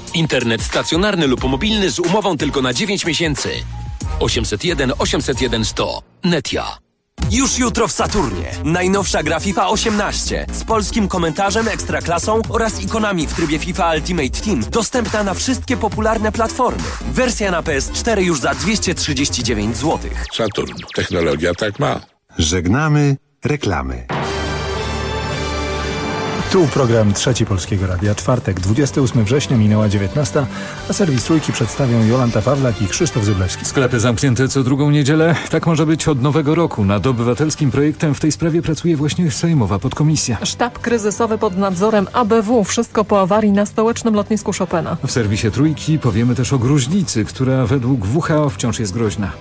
Internet stacjonarny lub mobilny z umową tylko na 9 miesięcy. 801 801 100. Netia. Już jutro w Saturnie. Najnowsza gra FIFA 18 z polskim komentarzem, ekstraklasą oraz ikonami w trybie FIFA Ultimate Team. Dostępna na wszystkie popularne platformy. Wersja na PS4 już za 239 zł. Saturn. Technologia tak ma. Żegnamy reklamy. Tu program Trzeci Polskiego Radia. Czwartek, 28 września, minęła 19, a serwis Trójki przedstawią Jolanta Pawlak i Krzysztof Zyblewski. Sklepy zamknięte co drugą niedzielę. Tak może być od nowego roku. Nad obywatelskim projektem w tej sprawie pracuje właśnie sejmowa podkomisja. Sztab kryzysowy pod nadzorem ABW. Wszystko po awarii na stołecznym lotnisku Chopina. W serwisie Trójki powiemy też o gruźlicy, która według WHO wciąż jest groźna.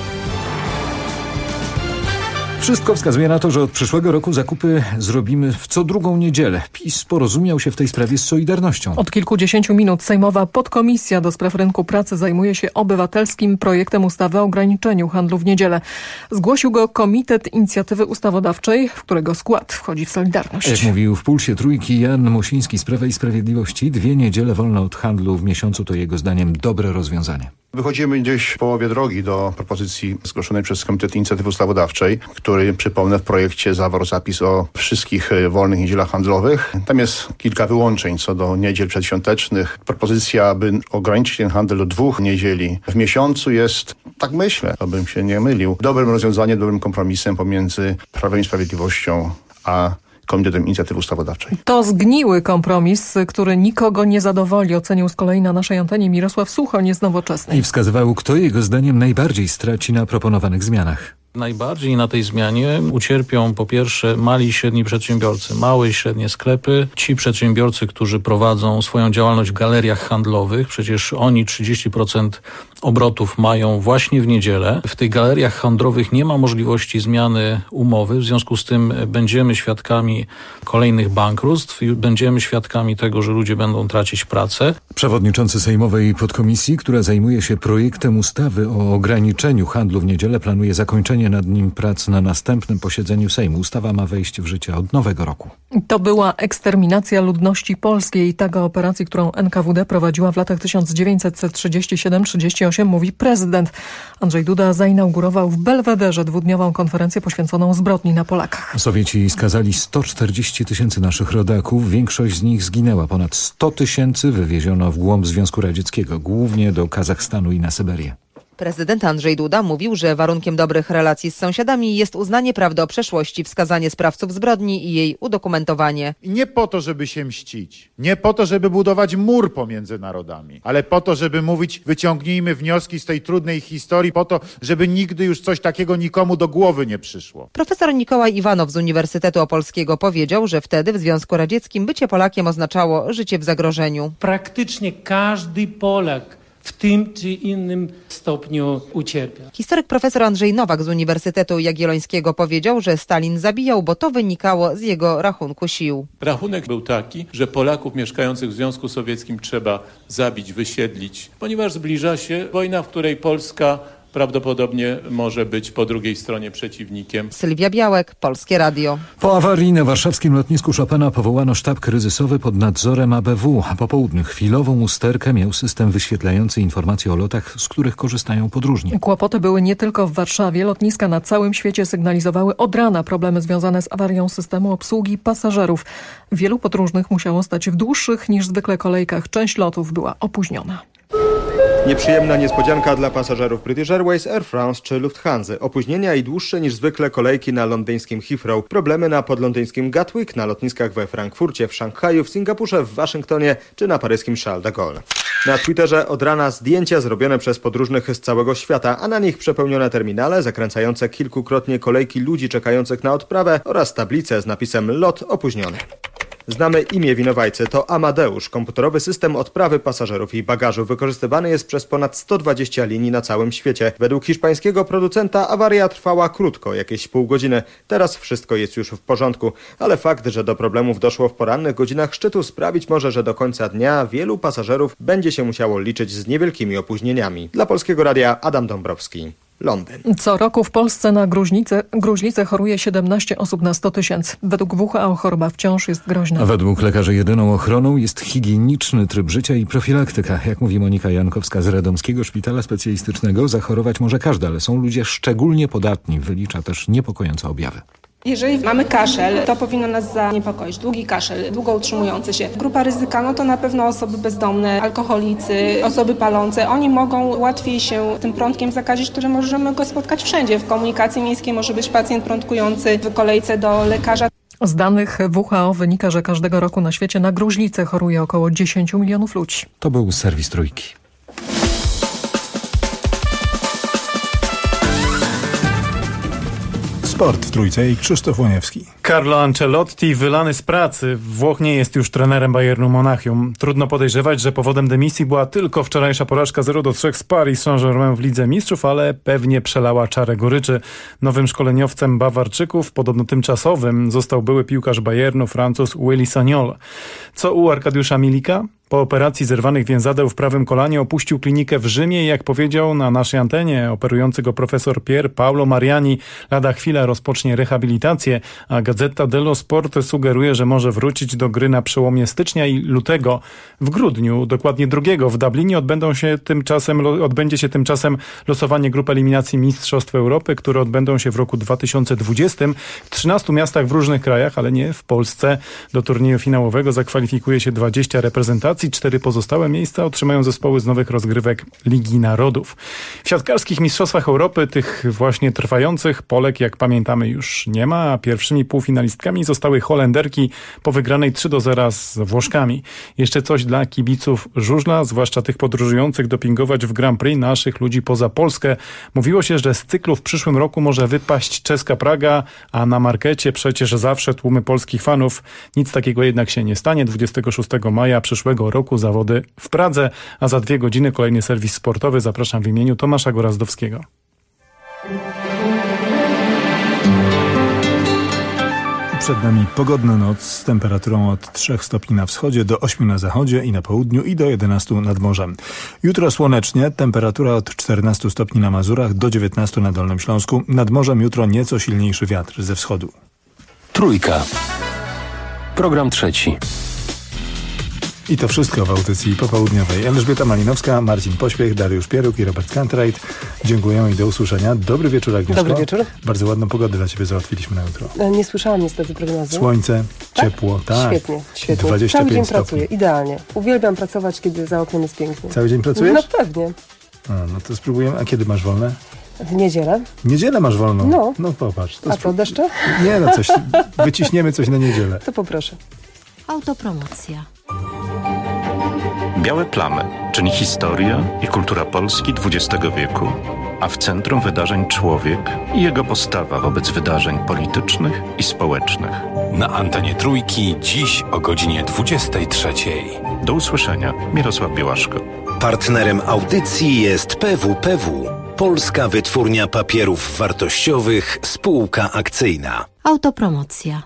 Wszystko wskazuje na to, że od przyszłego roku zakupy zrobimy w co drugą niedzielę. PiS porozumiał się w tej sprawie z Solidarnością. Od kilkudziesięciu minut sejmowa podkomisja do spraw rynku pracy zajmuje się obywatelskim projektem ustawy o ograniczeniu handlu w niedzielę. Zgłosił go Komitet Inicjatywy Ustawodawczej, w którego skład wchodzi w Solidarność. Jak mówił w Pulsie Trójki Jan Mosiński z Prawa i Sprawiedliwości, 2 niedziele wolne od handlu w miesiącu to jego zdaniem dobre rozwiązanie. Wychodzimy gdzieś w połowie drogi do propozycji zgłoszonej przez Komitet Inicjatywy Ustawodawczej, który, przypomnę, w projekcie zawarł zapis o wszystkich wolnych niedzielach handlowych. Tam jest kilka wyłączeń co do niedziel przedświątecznych. Propozycja, aby ograniczyć ten handel do 2 niedzieli w miesiącu jest, tak myślę, abym się nie mylił, dobrym rozwiązaniem, dobrym kompromisem pomiędzy Prawem i Sprawiedliwością a Komitetem Inicjatywy Ustawodawczej. To zgniły kompromis, który nikogo nie zadowoli, ocenił z kolei na naszej antenie Mirosław Suchoń z Nowoczesnej. I wskazywał, kto jego zdaniem najbardziej straci na proponowanych zmianach. Najbardziej na tej zmianie ucierpią po pierwsze mali i średni przedsiębiorcy, małe i średnie sklepy, ci przedsiębiorcy, którzy prowadzą swoją działalność w galeriach handlowych, przecież oni 30% obrotów mają właśnie w niedzielę. W tych galeriach handlowych nie ma możliwości zmiany umowy, w związku z tym będziemy świadkami kolejnych bankructw i będziemy świadkami tego, że ludzie będą tracić pracę. Przewodniczący sejmowej podkomisji, która zajmuje się projektem ustawy o ograniczeniu handlu w niedzielę, planuje zakończenie nad nim prac na następnym posiedzeniu Sejmu. Ustawa ma wejść w życie od nowego roku. To była eksterminacja ludności polskiej. Tak o operacji, którą NKWD prowadziła w latach 1937-38, mówi prezydent. Andrzej Duda zainaugurował w Belwederze 2-dniową konferencję poświęconą zbrodni na Polakach. Sowieci skazali 140 000 naszych rodaków. Większość z nich zginęła. Ponad 100 000 wywieziono w głąb Związku Radzieckiego, głównie do Kazachstanu i na Syberię. Prezydent Andrzej Duda mówił, że warunkiem dobrych relacji z sąsiadami jest uznanie prawdy o przeszłości, wskazanie sprawców zbrodni i jej udokumentowanie. I nie po to, żeby się mścić, nie po to, żeby budować mur pomiędzy narodami, ale po to, żeby mówić, wyciągnijmy wnioski z tej trudnej historii, po to, żeby nigdy już coś takiego nikomu do głowy nie przyszło. Profesor Mikołaj Iwanow z Uniwersytetu Opolskiego powiedział, że wtedy w Związku Radzieckim bycie Polakiem oznaczało życie w zagrożeniu. Praktycznie każdy Polak w tym czy innym stopniu ucierpiał. Historyk profesor Andrzej Nowak z Uniwersytetu Jagiellońskiego powiedział, że Stalin zabijał, bo to wynikało z jego rachunku sił. Rachunek był taki, że Polaków mieszkających w Związku Sowieckim trzeba zabić, wysiedlić, ponieważ zbliża się wojna, w której Polska prawdopodobnie może być po drugiej stronie przeciwnikiem. Sylwia Białek, Polskie Radio. Po awarii na warszawskim lotnisku Chopina powołano sztab kryzysowy pod nadzorem ABW. Po południu chwilową usterkę miał system wyświetlający informacje o lotach, z których korzystają podróżni. Kłopoty były nie tylko w Warszawie. Lotniska na całym świecie sygnalizowały od rana problemy związane z awarią systemu obsługi pasażerów. Wielu podróżnych musiało stać w dłuższych niż zwykle kolejkach. Część lotów była opóźniona. Nieprzyjemna niespodzianka dla pasażerów British Airways, Air France czy Lufthansa. Opóźnienia i dłuższe niż zwykle kolejki na londyńskim Heathrow. Problemy na podlondyńskim Gatwick, na lotniskach we Frankfurcie, w Szanghaju, w Singapurze, w Waszyngtonie czy na paryskim Charles de Gaulle. Na Twitterze od rana zdjęcia zrobione przez podróżnych z całego świata, a na nich przepełnione terminale zakręcające kilkukrotnie kolejki ludzi czekających na odprawę oraz tablice z napisem lot opóźniony. Znamy imię winowajcy, to Amadeusz, komputerowy system odprawy pasażerów i bagażu. Wykorzystywany jest przez ponad 120 linii na całym świecie. Według hiszpańskiego producenta awaria trwała krótko, jakieś pół godziny. Teraz wszystko jest już w porządku, ale fakt, że do problemów doszło w porannych godzinach szczytu sprawić może, że do końca dnia wielu pasażerów będzie się musiało liczyć z niewielkimi opóźnieniami. Dla Polskiego Radia Adam Dąbrowski. Londyn. Co roku w Polsce na gruźlicę choruje 17 osób na 100 tysięcy. Według WHO choroba wciąż jest groźna. A według lekarzy jedyną ochroną jest higieniczny tryb życia i profilaktyka. Jak mówi Monika Jankowska z Radomskiego Szpitala Specjalistycznego, zachorować może każdy, ale są ludzie szczególnie podatni. Wylicza też niepokojące objawy. Jeżeli mamy kaszel, to powinno nas zaniepokoić. Długi kaszel, długo utrzymujący się. Grupa ryzyka, to na pewno osoby bezdomne, alkoholicy, osoby palące. Oni mogą łatwiej się tym prądkiem zakazić, który możemy go spotkać wszędzie. W komunikacji miejskiej może być pacjent prądkujący w kolejce do lekarza. Z danych WHO wynika, że każdego roku na świecie na gruźlicę choruje około 10 milionów ludzi. To był serwis Trójki. Sport w Trójce i Krzysztof Łoniewski. Carlo Ancelotti wylany z pracy. Włoch nie jest już trenerem Bayernu Monachium. Trudno podejrzewać, że powodem dymisji była tylko wczorajsza porażka 0-3 z Paris Saint-Germain w Lidze Mistrzów, ale pewnie przelała czarę goryczy. Nowym szkoleniowcem Bawarczyków, podobno tymczasowym, został były piłkarz Bayernu, Francuz Willy Sagnol. Co u Arkadiusza Milika? Po operacji zerwanych więzadeł w prawym kolanie opuścił klinikę w Rzymie i jak powiedział na naszej antenie operujący go profesor Pier Paolo Mariani, lada chwila rozpocznie rehabilitację, a Gazzetta dello Sport sugeruje, że może wrócić do gry na przełomie stycznia i lutego. W grudniu, dokładnie 2 w Dublinie odbędzie się tymczasem losowanie grup eliminacji Mistrzostw Europy, które odbędą się w roku 2020 w 13 miastach w różnych krajach, ale nie w Polsce. Do turnieju finałowego zakwalifikuje się 20 reprezentacji. 4 pozostałe miejsca otrzymają zespoły z nowych rozgrywek Ligi Narodów. W siatkarskich mistrzostwach Europy, tych właśnie trwających, Polek, jak pamiętamy, już nie ma, a pierwszymi półfinalistkami zostały Holenderki po wygranej 3-0 z Włoszkami. Jeszcze coś dla kibiców żużla, zwłaszcza tych podróżujących dopingować w Grand Prix naszych ludzi poza Polskę. Mówiło się, że z cyklu w przyszłym roku może wypaść czeska Praga, a na markecie przecież zawsze tłumy polskich fanów. Nic takiego jednak się nie stanie. 26 maja przyszłego roku zawody w Pradze, a za 2 godziny kolejny serwis sportowy. Zapraszam w imieniu Tomasza Gorazdowskiego. Przed nami pogodna noc z temperaturą od 3 stopni na wschodzie do 8 na zachodzie i na południu i do 11 nad morzem. Jutro słonecznie, temperatura od 14 stopni na Mazurach do 19 na Dolnym Śląsku. Nad morzem jutro nieco silniejszy wiatr ze wschodu. Trójka. Program trzeci. I to wszystko w audycji popołudniowej. Elżbieta Malinowska, Marcin Pośpiech, Dariusz Pieruk i Robert Kantrajt. Dziękuję i do usłyszenia. Dobry wieczór, Agnieszko. Dobry wieczór. Bardzo ładną pogodę dla Ciebie załatwiliśmy na jutro. Nie słyszałam niestety prognozy. Słońce, ciepło, tak. Świetnie. 25 Cały dzień stopni. pracuję, idealnie. Uwielbiam pracować, kiedy za oknem jest pięknie. Cały dzień pracujesz? No pewnie. No to spróbujemy. A kiedy masz wolne? W niedzielę. W niedzielę masz wolną? No popatrz. A co, deszcze? Nie, coś. Wyciśniemy coś na niedzielę. To poproszę. Autopromocja. Białe plamy, czyli historia i kultura Polski XX wieku, a w centrum wydarzeń człowiek i jego postawa wobec wydarzeń politycznych i społecznych. Na antenie Trójki dziś o godzinie 23. Do usłyszenia. Mirosław Białaszko. Partnerem audycji jest PWPW, Polska Wytwórnia Papierów Wartościowych, spółka akcyjna. Autopromocja.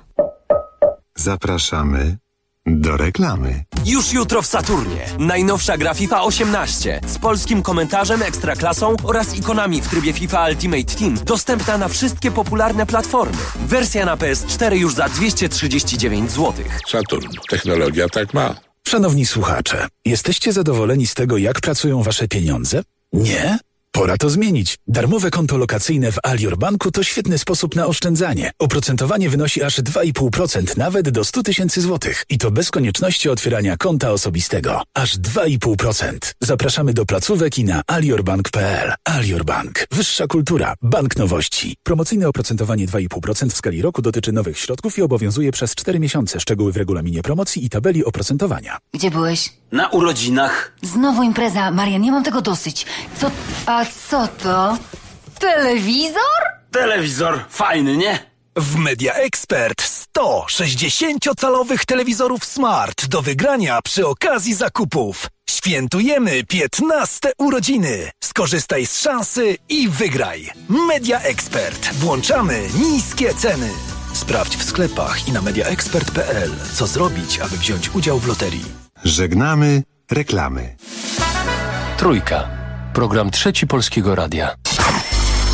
Zapraszamy do reklamy. Już jutro w Saturnie. Najnowsza gra FIFA 18 z polskim komentarzem, ekstraklasą oraz ikonami w trybie FIFA Ultimate Team. Dostępna na wszystkie popularne platformy. Wersja na PS4 już za 239 zł. Saturn. Technologia tak ma. Szanowni słuchacze, jesteście zadowoleni z tego, jak pracują wasze pieniądze? Nie? Pora to zmienić. Darmowe konto lokacyjne w Alior Banku to świetny sposób na oszczędzanie. Oprocentowanie wynosi aż 2,5%, nawet do 100 000 złotych. I to bez konieczności otwierania konta osobistego. Aż 2,5%. Zapraszamy do placówek i na aliorbank.pl. Alior Bank. Wyższa kultura. Bank nowości. Promocyjne oprocentowanie 2,5% w skali roku dotyczy nowych środków i obowiązuje przez 4 miesiące. Szczegóły w regulaminie promocji i tabeli oprocentowania. Gdzie byłeś? Na urodzinach. Znowu impreza. Marian, nie mam tego dosyć. A co to? Telewizor? Telewizor. Fajny, nie? W Media Expert 100 60-calowych telewizorów Smart do wygrania przy okazji zakupów. Świętujemy 15 urodziny. Skorzystaj z szansy i wygraj. Media Expert. Włączamy niskie ceny. Sprawdź w sklepach i na mediaexpert.pl, co zrobić, aby wziąć udział w loterii. Żegnamy reklamy. Trójka. Program trzeci Polskiego Radia.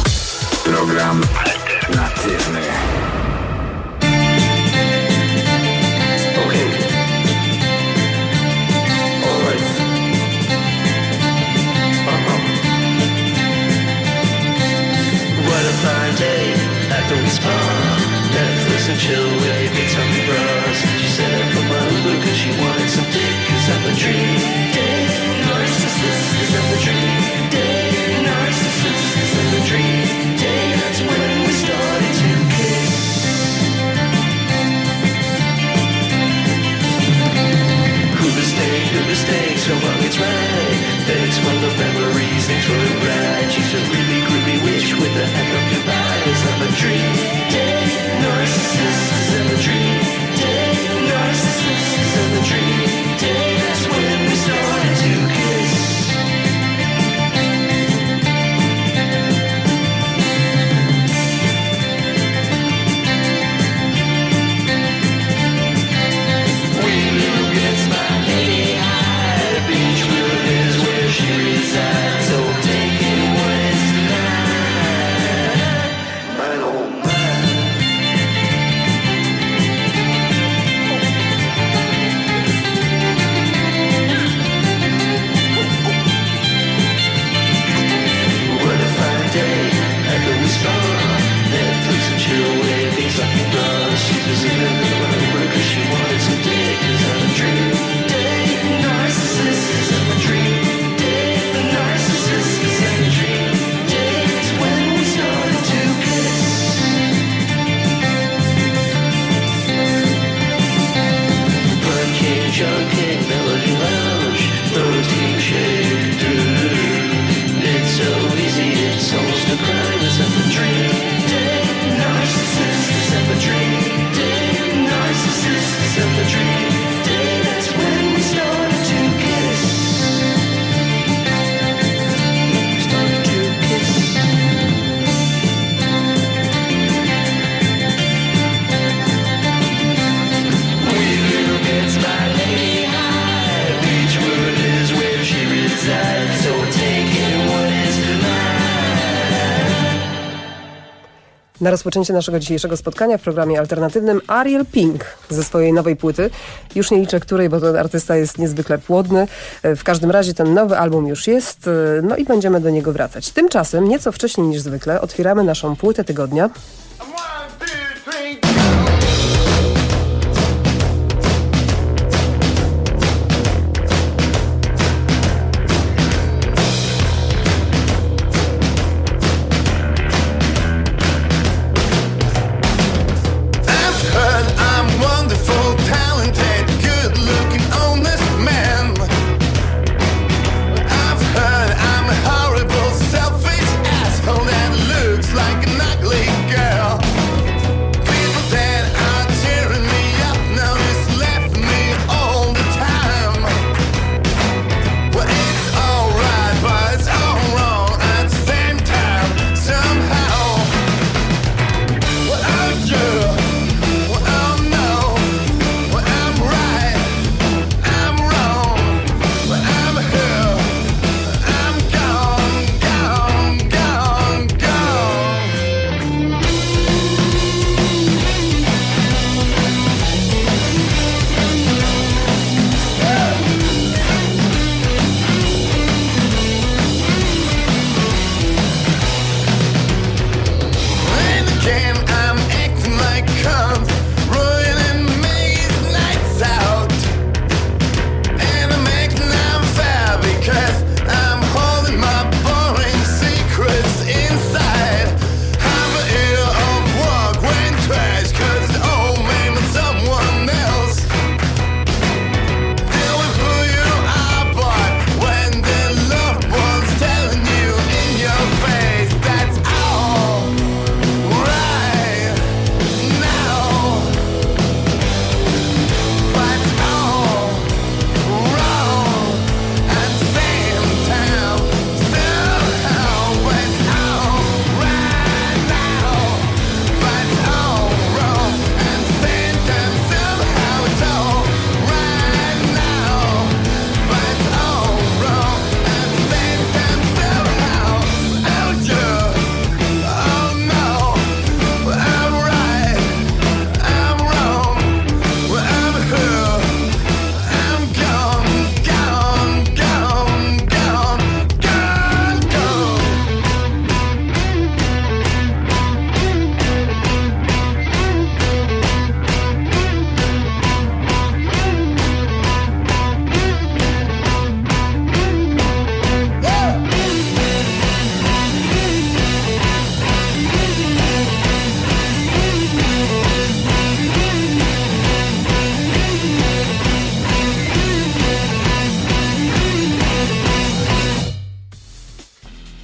Program alternatywny. After we spun, Netflix and chill with your big something bras. She set up for my Uber cause she wanted some dick. Cause I'm a dream day narcissist. Cause I'm a dream day narcissist. Cause I'm a dream day. That's when we started to kiss. Who mistakes, so long it's right. Thanks for the memories, thanks for the ride. She's a really groovy witch with the heck of your eyes. I'm a dream day narcissist. I'm a dream day narcissist. I'm a dream day. That's when we started to kiss. Wheeler gets my lady high. Beachwood is where she resides. So take it what is mine. Mine, oh mine. What a fine day after we spawn. Netflix and chill with things like the bras. She just living around cause she wanted some dick. Cause I'm a dream day narcissist. Cause I'm a dream day narcissist. Cause I'm a dream day. It's when we started to kiss. Fun King, John King, Melody Lounge, Protein Shake, it's so easy, it's almost a crime. Cause I'm a dream day narcissist. Cause I'm a dream day narcissist. Cause I'm a dream day. That's when we started to kiss. Started to kiss. Wheeler gets my lady high. Beachwood is where she resides. So take it what is mine. Na rozpoczęcie naszego dzisiejszego spotkania w programie alternatywnym Ariel Pink ze swojej nowej płyty. Już nie liczę której, bo ten artysta jest niezwykle płodny. W każdym razie ten nowy album już jest, no i będziemy do niego wracać. Tymczasem, nieco wcześniej niż zwykle, otwieramy naszą płytę tygodnia. Like an ugly girl.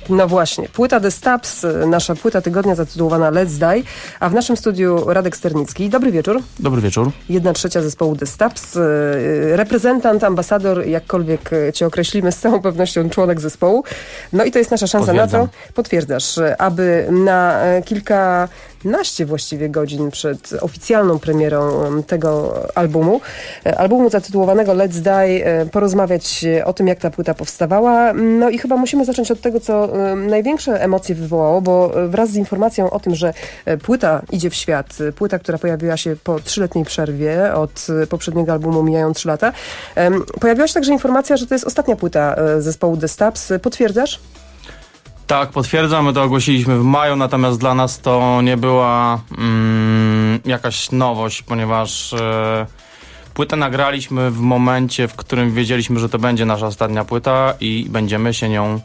No właśnie, płyta The Stubbs, nasza płyta tygodnia zatytułowana Let's Die, a w naszym studiu Radek Sternicki. Dobry wieczór. Dobry wieczór. 1/3 zespołu The Stubbs, reprezentant, ambasador, jakkolwiek cię określimy, z całą pewnością członek zespołu. No i to jest nasza szansa na to, potwierdzasz, aby na kilkanaście właściwie godzin przed oficjalną premierą tego albumu zatytułowanego Let's Die, porozmawiać o tym, jak ta płyta powstawała. No i chyba musimy zacząć od tego, co największe emocje wywołało, bo wraz z informacją o tym, że płyta idzie w świat, płyta, która pojawiła się po 3-letniej przerwie, od poprzedniego albumu mijają 3 lata, pojawiła się także informacja, że to jest ostatnia płyta zespołu The Stubbs. Potwierdzasz? Tak, potwierdzam, my to ogłosiliśmy w maju, natomiast dla nas to nie była jakaś nowość, ponieważ płytę nagraliśmy w momencie, w którym wiedzieliśmy, że to będzie nasza ostatnia płyta i będziemy się nią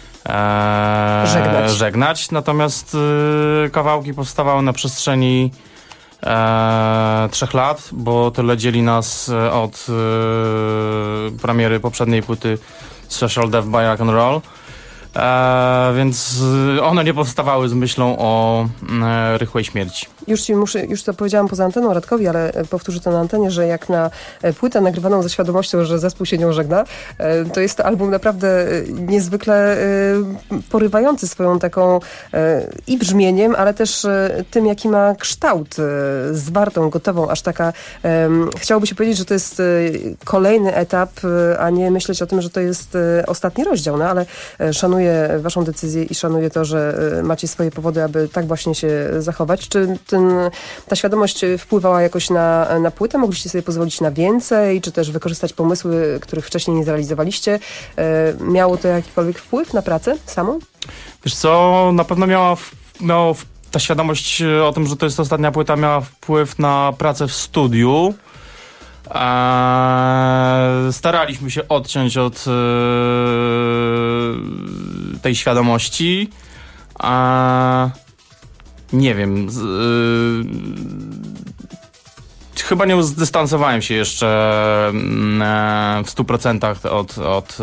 żegnać. Natomiast kawałki powstawały na przestrzeni 3 lat, bo tyle dzieli nas od premiery poprzedniej płyty Social Death by Rock and Roll. Więc one nie powstawały z myślą o rychłej śmierci. Już to powiedziałam poza anteną Radkowi, ale powtórzę to na antenie, że jak na płytę nagrywaną ze świadomością, że zespół się nią żegna, to jest to album naprawdę niezwykle porywający swoją taką i brzmieniem, ale też tym, jaki ma kształt, zwartą, gotową, aż taka chciałoby się powiedzieć, że to jest kolejny etap, a nie myśleć o tym, że to jest ostatni rozdział, no ale szanuję waszą decyzję i szanuję to, że macie swoje powody, aby tak właśnie się zachować. Czy ta świadomość wpływała jakoś na płytę? Mogliście sobie pozwolić na więcej? Czy też wykorzystać pomysły, których wcześniej nie zrealizowaliście? Miało to jakikolwiek wpływ na pracę samą? Wiesz co, na pewno ta świadomość o tym, że to jest ostatnia płyta, miała wpływ na pracę w studiu. Staraliśmy się odciąć od tej świadomości. Nie wiem. Chyba nie zdystansowałem się jeszcze w 100% od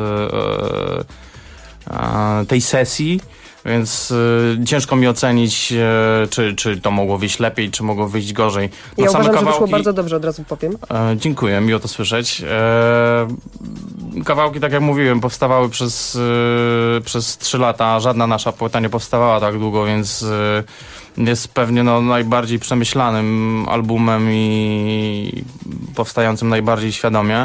tej sesji, więc ciężko mi ocenić, czy to mogło wyjść lepiej, czy mogło wyjść gorzej. Ja uważam, że wyszło bardzo dobrze, od razu powiem. Dziękuję, miło to słyszeć. Kawałki, tak jak mówiłem, powstawały przez 3 lata. Żadna nasza płyta nie powstawała tak długo, więc jest pewnie najbardziej przemyślanym albumem i powstającym najbardziej świadomie.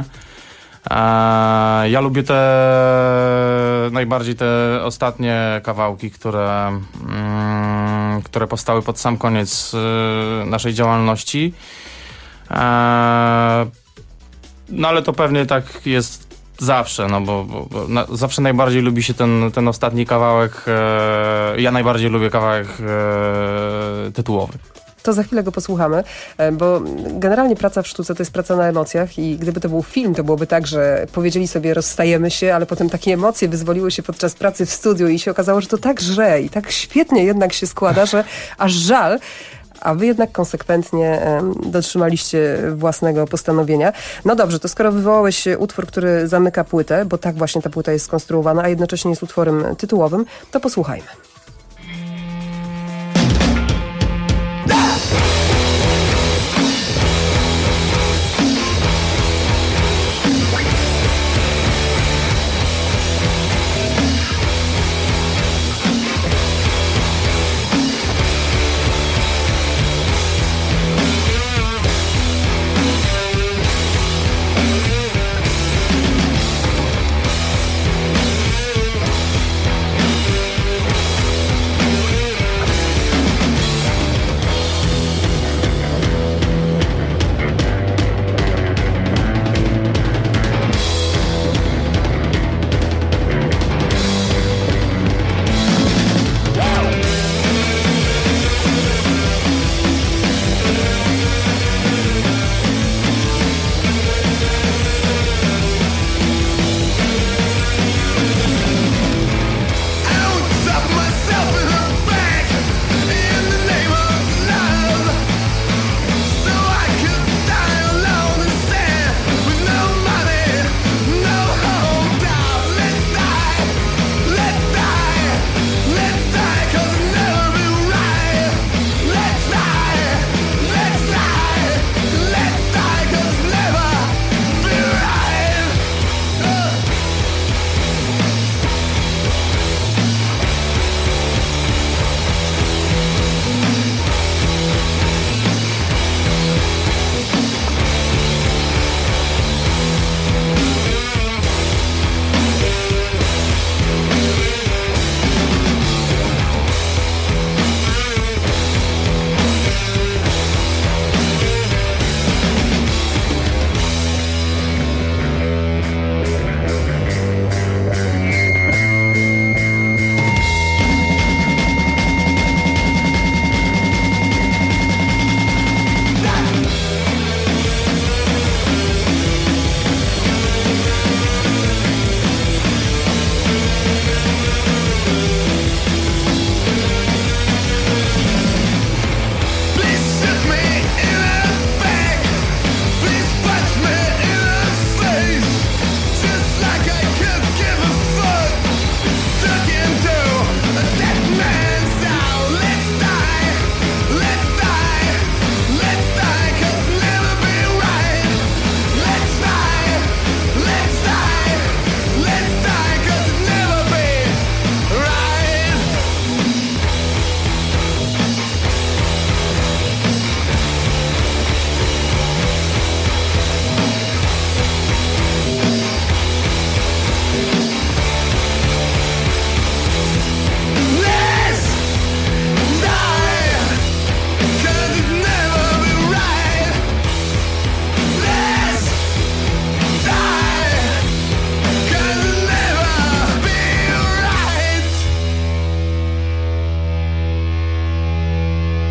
Ja lubię najbardziej te ostatnie kawałki, które powstały pod sam koniec naszej działalności. No ale to pewnie tak jest zawsze, bo zawsze najbardziej lubi się ten ostatni kawałek. Ja najbardziej lubię kawałek tytułowy. To za chwilę go posłuchamy, bo generalnie praca w sztuce to jest praca na emocjach i gdyby to był film, to byłoby tak, że powiedzieli sobie rozstajemy się, ale potem takie emocje wyzwoliły się podczas pracy w studiu i się okazało, że to tak żre i tak świetnie jednak się składa, że aż żal. A wy jednak konsekwentnie dotrzymaliście własnego postanowienia. No dobrze, to skoro wywołałeś utwór, który zamyka płytę, bo tak właśnie ta płyta jest skonstruowana, a jednocześnie jest utworem tytułowym, to posłuchajmy.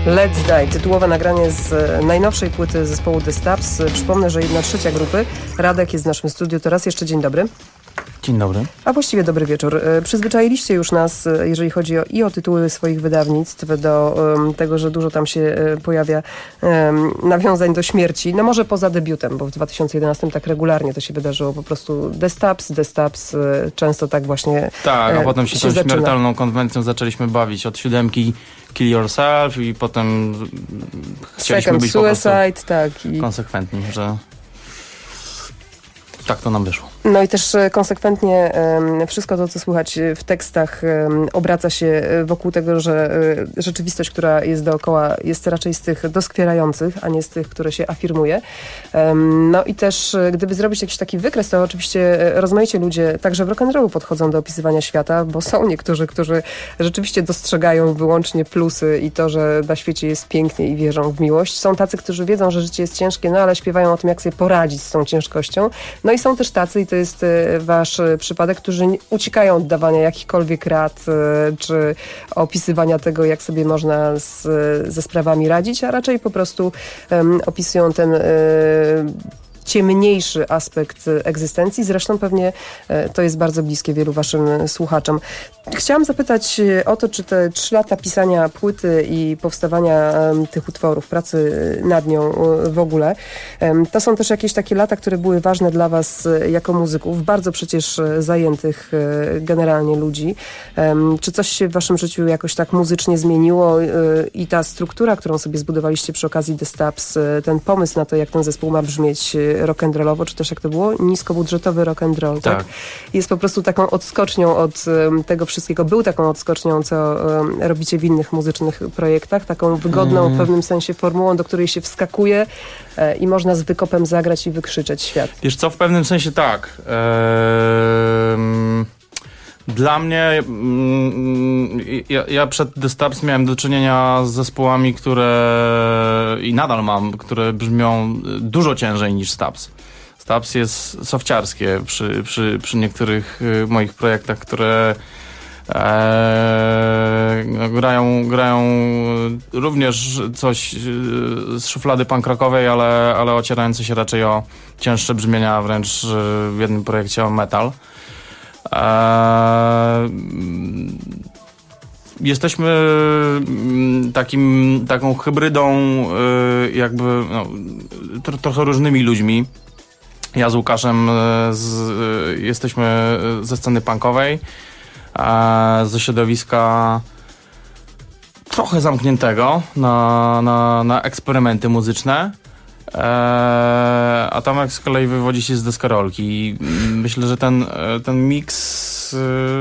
Let's Die, tytułowe nagranie z najnowszej płyty zespołu The Stubbs. Przypomnę, że 1/3 grupy. Radek jest w naszym studiu. To raz jeszcze dzień dobry. Dzień dobry. A właściwie dobry wieczór. Przyzwyczailiście już nas, jeżeli chodzi i o tytuły swoich wydawnictw, do tego, że dużo tam się pojawia nawiązań do śmierci. No może poza debiutem, bo w 2011 tak regularnie to się wydarzyło. Po prostu The Stubbs, często tak właśnie Tak, a potem się tą zaczyna. śmiertelną konwencją zaczęliśmy bawić od 7 Kill Yourself i potem chcieliśmy Second być Suicide, po tak. prostu konsekwentni, że tak to nam wyszło. No i też konsekwentnie wszystko to, co słychać w tekstach, obraca się wokół tego, że rzeczywistość, która jest dookoła, jest raczej z tych doskwierających, a nie z tych, które się afirmuje. No i też, gdyby zrobić jakiś taki wykres, to oczywiście rozmaicie ludzie także w rock'n'rollu podchodzą do opisywania świata, bo są niektórzy, którzy rzeczywiście dostrzegają wyłącznie plusy i to, że na świecie jest pięknie i wierzą w miłość. Są tacy, którzy wiedzą, że życie jest ciężkie, no ale śpiewają o tym, jak sobie poradzić z tą ciężkością. No i są też tacy, i to jest wasz przypadek, którzy uciekają od dawania jakichkolwiek rad, czy opisywania tego, jak sobie można ze sprawami radzić, a raczej po prostu opisują ten ciemniejszy aspekt egzystencji. Zresztą pewnie to jest bardzo bliskie wielu waszym słuchaczom. Chciałam zapytać o to, czy te 3 lata pisania płyty i powstawania tych utworów, pracy nad nią w ogóle, to są też jakieś takie lata, które były ważne dla was jako muzyków, bardzo przecież zajętych generalnie ludzi. Czy coś się w waszym życiu jakoś tak muzycznie zmieniło i ta struktura, którą sobie zbudowaliście przy okazji The Stubbs, ten pomysł na to, jak ten zespół ma brzmieć rock'n'rollowo, czy też jak to było? Niskobudżetowy rock'n'roll, tak? Jest po prostu taką odskocznią od tego wszystkiego. Był taką odskocznią, co robicie w innych muzycznych projektach, taką wygodną w pewnym sensie formułą, do której się wskakuje i można z wykopem zagrać i wykrzyczeć świat. Wiesz co, w pewnym sensie tak. Dla mnie, ja przed The Stubbs miałem do czynienia z zespołami, które i nadal mam, które brzmią dużo ciężej niż Stubbs. Stubbs jest sofciarskie przy niektórych moich projektach, które grają również coś z szuflady punk rockowej, ale ocierające się raczej o cięższe brzmienia, wręcz w jednym projekcie o metal. Jesteśmy taką hybrydą jakby trochę różnymi ludźmi. Ja z Łukaszem jesteśmy ze sceny punkowej, ze środowiska trochę zamkniętego na eksperymenty muzyczne. A Tomek z kolei wywodzi się z deskorolki. Myślę, że ten miks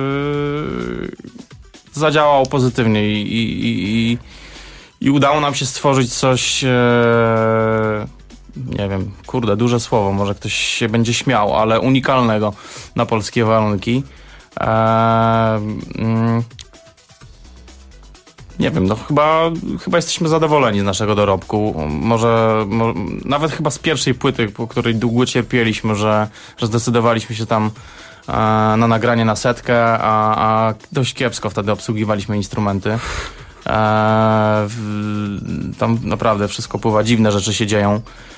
zadziałał pozytywnie i udało nam się stworzyć coś, nie wiem, kurde, duże słowo, może ktoś się będzie śmiał, ale unikalnego na polskie warunki. Nie wiem, no chyba jesteśmy zadowoleni z naszego dorobku. Może nawet chyba z pierwszej płyty, po której długo cierpieliśmy, że zdecydowaliśmy się tam na nagranie na setkę, a dość kiepsko wtedy obsługiwaliśmy instrumenty. Tam naprawdę wszystko pływa, dziwne rzeczy się dzieją.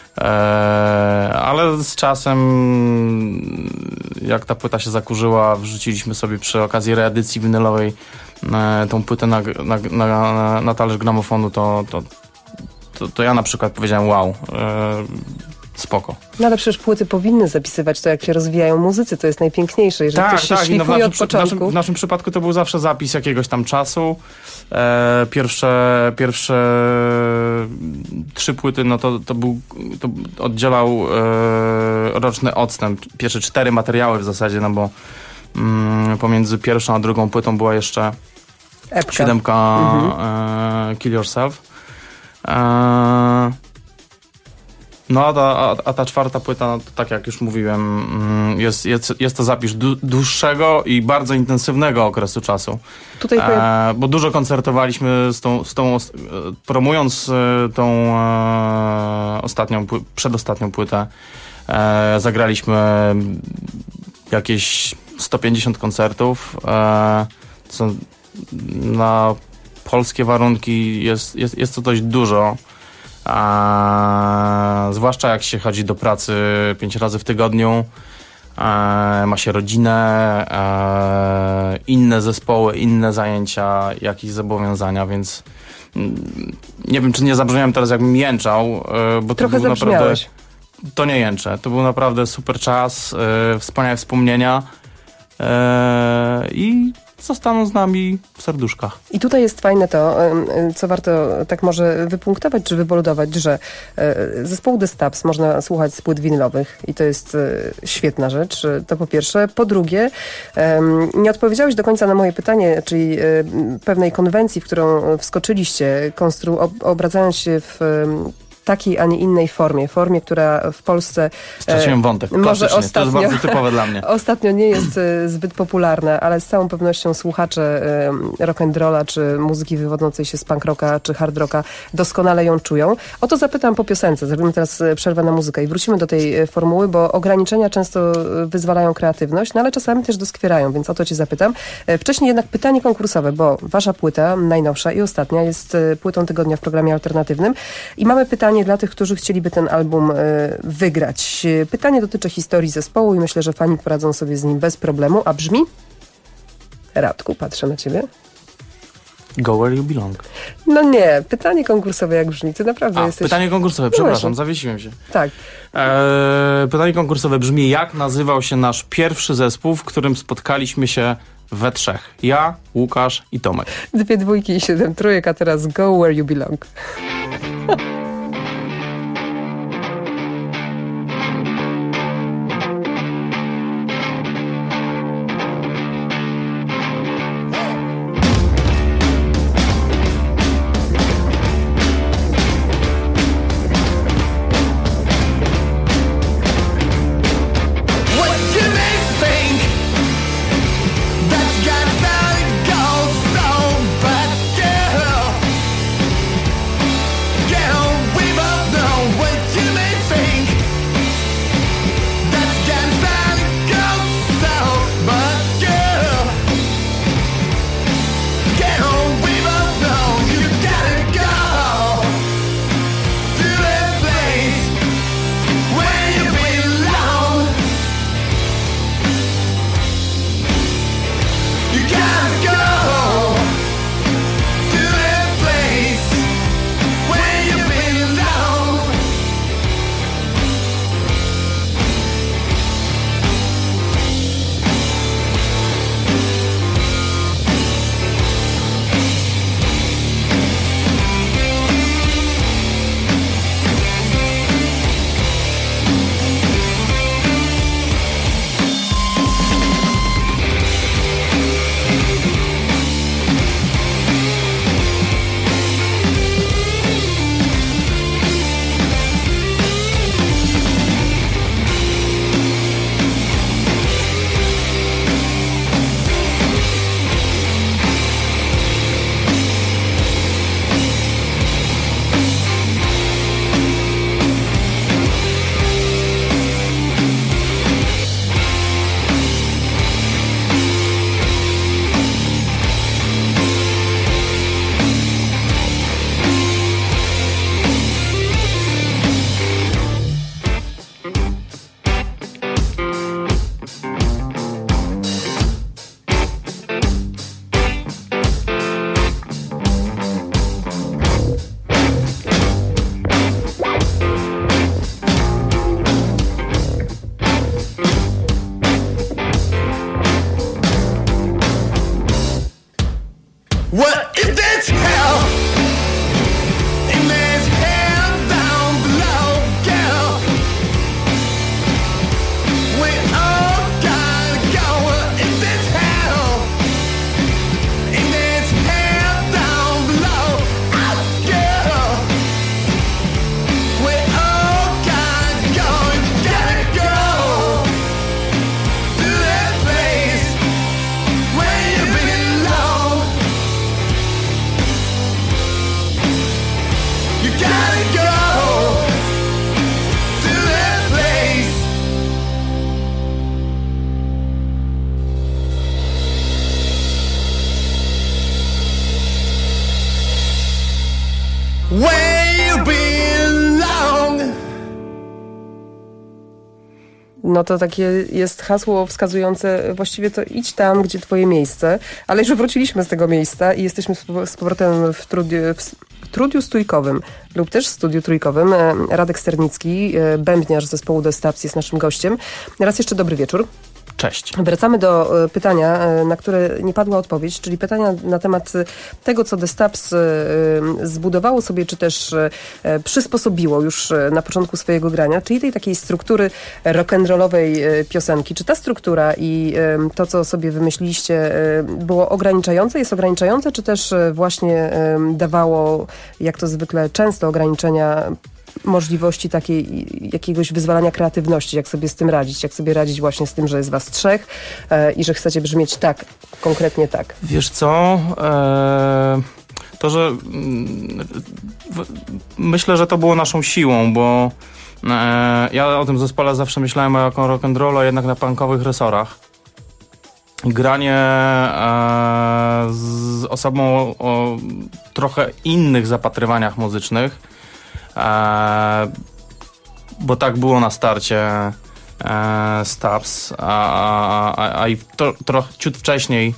Ale z czasem, jak ta płyta się zakurzyła, wrzuciliśmy sobie przy okazji reedycji winylowej tą płytę na talerz gramofonu, to ja na przykład powiedziałem wow, spoko. No ale przecież płyty powinny zapisywać to, jak się rozwijają muzycy, to jest najpiękniejsze. Jeżeli ktoś się szlifuje od początku. W naszym przypadku to był zawsze zapis jakiegoś tam czasu. Pierwsze 3 płyty, no to oddzielał roczny odstęp. Pierwsze 4 materiały w zasadzie, no bo pomiędzy pierwszą a drugą płytą była jeszcze 7 Kill Yourself. No a ta 4 płyta, no, to tak jak już mówiłem, jest to zapis dłuższego i bardzo intensywnego okresu czasu. Tutaj bo dużo koncertowaliśmy promując tą przedostatnią płytę. Zagraliśmy jakieś 150 koncertów, co na polskie warunki jest to dość dużo. Zwłaszcza jak się chodzi do pracy 5 razy w tygodniu, ma się rodzinę, inne zespoły, inne zajęcia, jakieś zobowiązania, więc nie wiem, czy nie zabrzmiałem teraz jakbym jęczał, bo trochę to był naprawdę... To nie jęczę. To był naprawdę super czas, wspaniałe wspomnienia i zostaną z nami w serduszkach. I tutaj jest fajne to, co warto tak może wypunktować czy wybolodować, że zespołu The Stubbs można słuchać z płyt winylowych i to jest świetna rzecz. To po pierwsze. Po drugie, nie odpowiedziałeś do końca na moje pytanie, czyli pewnej konwencji, w którą wskoczyliście, obracając się w takiej, a nie innej formie, która w Polsce straciłem wątek. Może ostatnio, to jest bardzo typowe dla mnie. Ostatnio nie jest zbyt popularna, ale z całą pewnością słuchacze rock'n'rolla, czy muzyki wywodzącej się z punk rocka, czy hard rocka doskonale ją czują. O to zapytam po piosence. Zrobimy teraz przerwę na muzykę i wrócimy do tej formuły, bo ograniczenia często wyzwalają kreatywność, no ale czasami też doskwierają, więc o to cię zapytam. Wcześniej jednak pytanie konkursowe, bo wasza płyta, najnowsza i ostatnia, jest płytą tygodnia w programie alternatywnym i mamy pytanie dla tych, którzy chcieliby ten album wygrać. Pytanie dotyczy historii zespołu i myślę, że fani poradzą sobie z nim bez problemu, a brzmi? Radku, patrzę na ciebie. Go where you belong. No nie, pytanie konkursowe jak brzmi? Ty naprawdę jesteś... Pytanie konkursowe, przepraszam, zawiesiłem się. Tak. Pytanie konkursowe brzmi, jak nazywał się nasz pierwszy zespół, w którym spotkaliśmy się we trzech? Ja, Łukasz i Tomek. 2 dwójki i 7 trójek, a teraz Go where you belong. Get on no to takie jest hasło wskazujące właściwie to idź tam, gdzie twoje miejsce. Ale już wróciliśmy z tego miejsca i jesteśmy z powrotem w Trudiu Stójkowym lub też Studiu Trójkowym. Radek Sternicki, bębniarz zespołu The Stabs, jest naszym gościem. Raz jeszcze dobry wieczór. Cześć. Wracamy do pytania, na które nie padła odpowiedź, czyli pytania na temat tego, co The Stabs zbudowało sobie, czy też przysposobiło już na początku swojego grania, czyli tej takiej struktury rock'n'rollowej piosenki. Czy ta struktura i to, co sobie wymyśliliście, było ograniczające, jest ograniczające, czy też właśnie dawało, jak to zwykle często, ograniczenia możliwości takiej jakiegoś wyzwalania kreatywności, jak sobie z tym radzić, jak sobie radzić właśnie z tym, że jest was trzech i że chcecie brzmieć tak, konkretnie tak. Wiesz co, to, że myślę, że to było naszą siłą, bo ja o tym zespole zawsze myślałem jako rock'n'roll, jednak na punkowych resorach. Granie z osobą o trochę innych zapatrywaniach muzycznych, bo tak było na starcie Stabs, a i trochę ciut wcześniej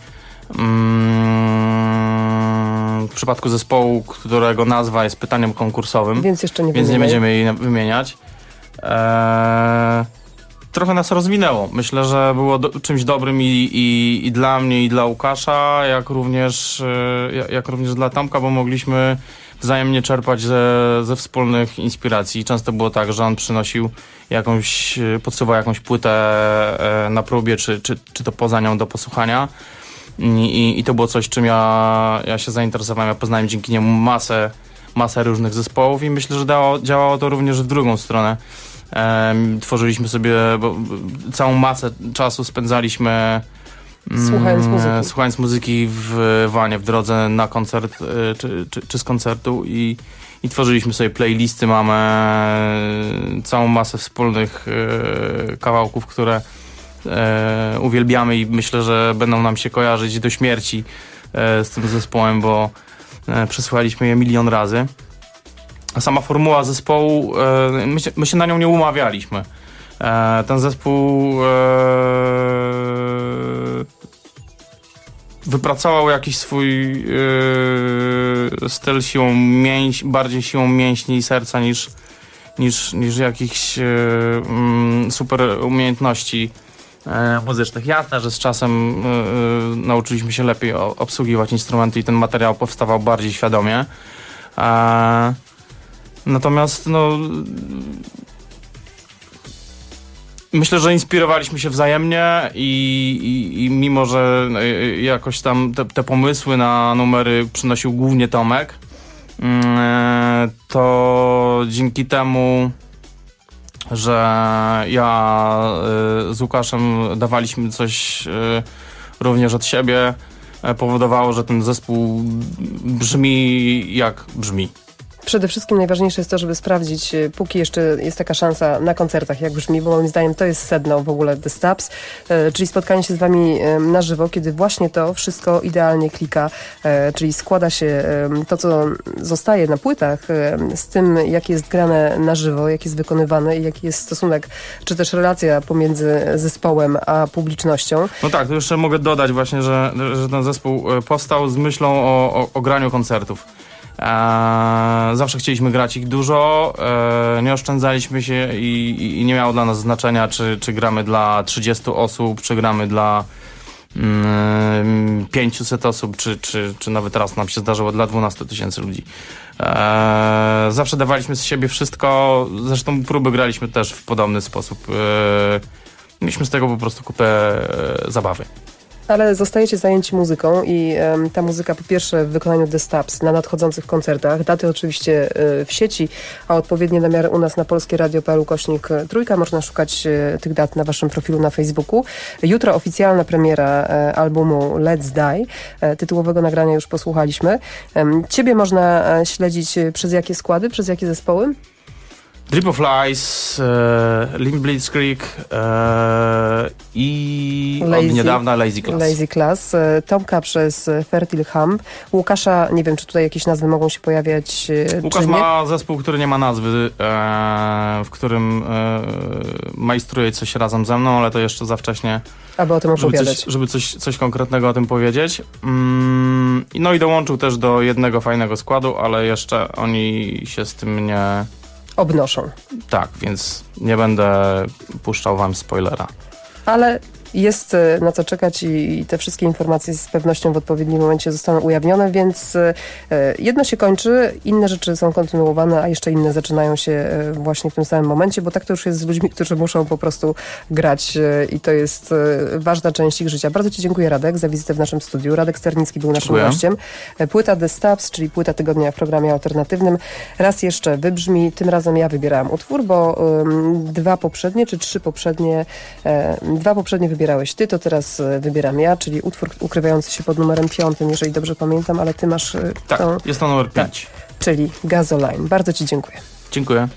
w przypadku zespołu, którego nazwa jest pytaniem konkursowym, więc jeszcze nie będziemy jej wymieniać. Trochę nas rozwinęło. Myślę, że było czymś dobrym i dla mnie, i dla Łukasza, jak również dla Tomka, bo mogliśmy wzajemnie czerpać ze wspólnych inspiracji. Często było tak, że on przynosił podsuwał jakąś płytę na próbie, czy to poza nią do posłuchania. I to było coś, czym ja się zainteresowałem. Ja poznałem dzięki niemu masę różnych zespołów i myślę, że działało to również w drugą stronę. Tworzyliśmy sobie, bo całą masę czasu spędzaliśmy słuchając muzyki w wanie, w drodze na koncert czy z koncertu i tworzyliśmy sobie playlisty. Mamy całą masę wspólnych kawałków, które uwielbiamy i myślę, że będą nam się kojarzyć do śmierci z tym zespołem, bo przesłuchaliśmy je milion razy. A sama formuła zespołu, my się na nią nie umawialiśmy. Ten zespół wypracował jakiś swój styl bardziej siłą mięśni i serca niż jakichś super umiejętności muzycznych. Jasne, że z czasem nauczyliśmy się lepiej obsługiwać instrumenty i ten materiał powstawał bardziej świadomie. Natomiast myślę, że inspirowaliśmy się wzajemnie i mimo, że jakoś tam te pomysły na numery przynosił głównie Tomek, to dzięki temu, że ja z Łukaszem dawaliśmy coś również od siebie, powodowało, że ten zespół brzmi jak brzmi. Przede wszystkim najważniejsze jest to, żeby sprawdzić, póki jeszcze jest taka szansa na koncertach, jak brzmi, bo moim zdaniem to jest sedno w ogóle The Stabs, czyli spotkanie się z wami na żywo, kiedy właśnie to wszystko idealnie klika, czyli składa się to, co zostaje na płytach z tym, jak jest grane na żywo, jak jest wykonywane i jaki jest stosunek, czy też relacja pomiędzy zespołem a publicznością. No tak, to jeszcze mogę dodać właśnie, że ten zespół powstał z myślą o graniu koncertów. Zawsze chcieliśmy grać ich dużo, nie oszczędzaliśmy się i nie miało dla nas znaczenia, czy gramy dla 30 osób, czy gramy dla 500 osób, czy nawet raz nam się zdarzyło dla 12 000 ludzi. Zawsze dawaliśmy z siebie wszystko, zresztą próby graliśmy też w podobny sposób. Mieliśmy z tego po prostu kupę zabawy. Ale zostajecie zajęci muzyką i ta muzyka po pierwsze w wykonaniu The Stabs na nadchodzących koncertach, daty oczywiście w sieci, a odpowiednie namiary u nas na polskieradio.pl/3. Można szukać tych dat na waszym profilu na Facebooku. Jutro oficjalna premiera albumu Let's Die. Tytułowego nagrania już posłuchaliśmy. Ciebie można śledzić przez jakie składy, przez jakie zespoły? Drip of Lies, Limp Blitzkrieg i od niedawna Lazy Class. Lazy Class. Tomka przez Fertile Hump. Łukasza, nie wiem, czy tutaj jakieś nazwy mogą się pojawiać. Łukasz ma zespół, który nie ma nazwy, w którym majstruje coś razem ze mną, ale to jeszcze za wcześnie, aby o tym opowiadać. Żeby coś konkretnego o tym powiedzieć. No i dołączył też do jednego fajnego składu, ale jeszcze oni się z tym nie obnoszą. Tak, więc nie będę puszczał wam spoilera. Ale jest na co czekać i te wszystkie informacje z pewnością w odpowiednim momencie zostaną ujawnione, więc jedno się kończy, inne rzeczy są kontynuowane, a jeszcze inne zaczynają się właśnie w tym samym momencie, bo tak to już jest z ludźmi, którzy muszą po prostu grać i to jest ważna część ich życia. Bardzo Ci dziękuję, Radek, za wizytę w naszym studiu. Radek Sternicki był naszym gościem. Płyta The Stabs, czyli płyta tygodnia w programie alternatywnym. Raz jeszcze wybrzmi, tym razem ja wybierałam utwór, bo dwa poprzednie wybierałeś ty, to teraz wybieram ja, czyli utwór ukrywający się pod numerem 5, jeżeli dobrze pamiętam, ale ty masz... Tak, jest to numer 5. Tak, czyli Gasoline. Bardzo Ci dziękuję. Dziękuję.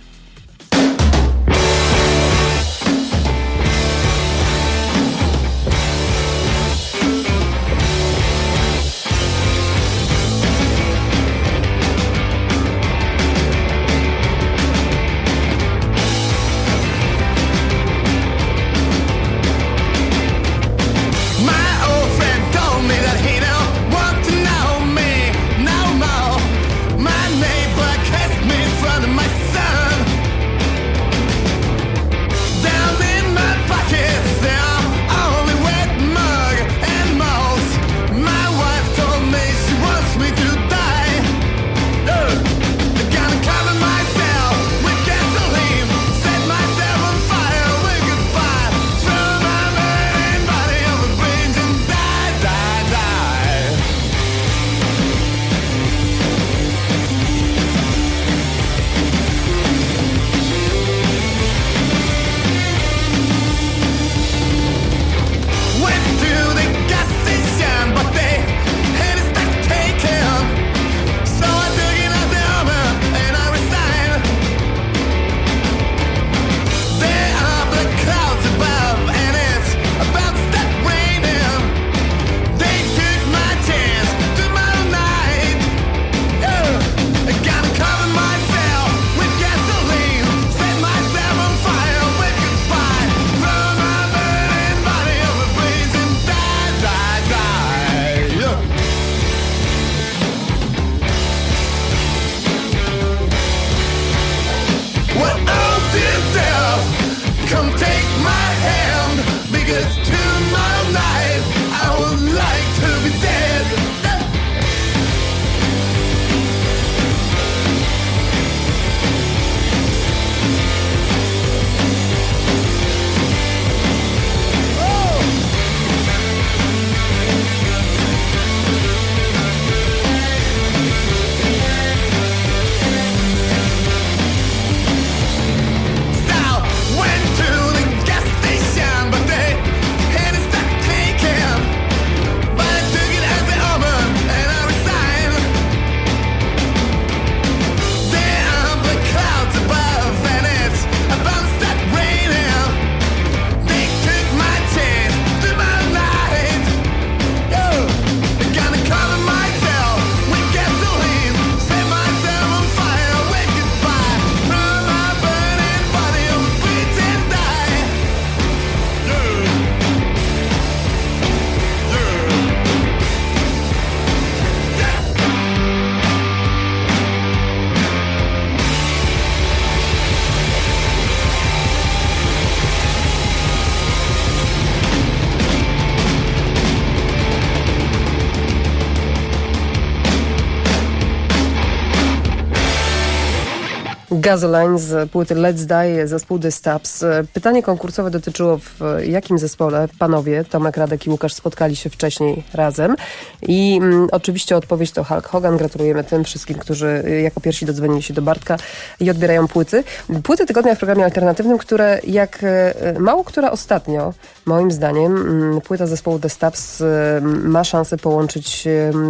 Gasoline z płyty Let's Die, zespół The Stabs. Pytanie konkursowe dotyczyło, w jakim zespole panowie, Tomek, Radek i Łukasz, spotkali się wcześniej razem. I oczywiście odpowiedź to Hulk Hogan. Gratulujemy tym wszystkim, którzy jako pierwsi dodzwonili się do Bartka i odbierają płyty. Płyty tygodnia w programie alternatywnym, które jak mało która ostatnio, moim zdaniem, płyta zespołu The Stabs ma szansę połączyć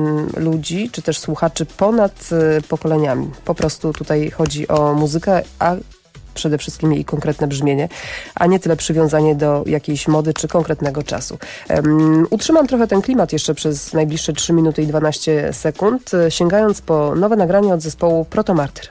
ludzi, czy też słuchaczy ponad pokoleniami. Po prostu tutaj chodzi o muzykę, a przede wszystkim jej konkretne brzmienie, a nie tyle przywiązanie do jakiejś mody czy konkretnego czasu. Utrzymam trochę ten klimat jeszcze przez najbliższe 3 minuty i 12 sekund, sięgając po nowe nagranie od zespołu Protomartyr.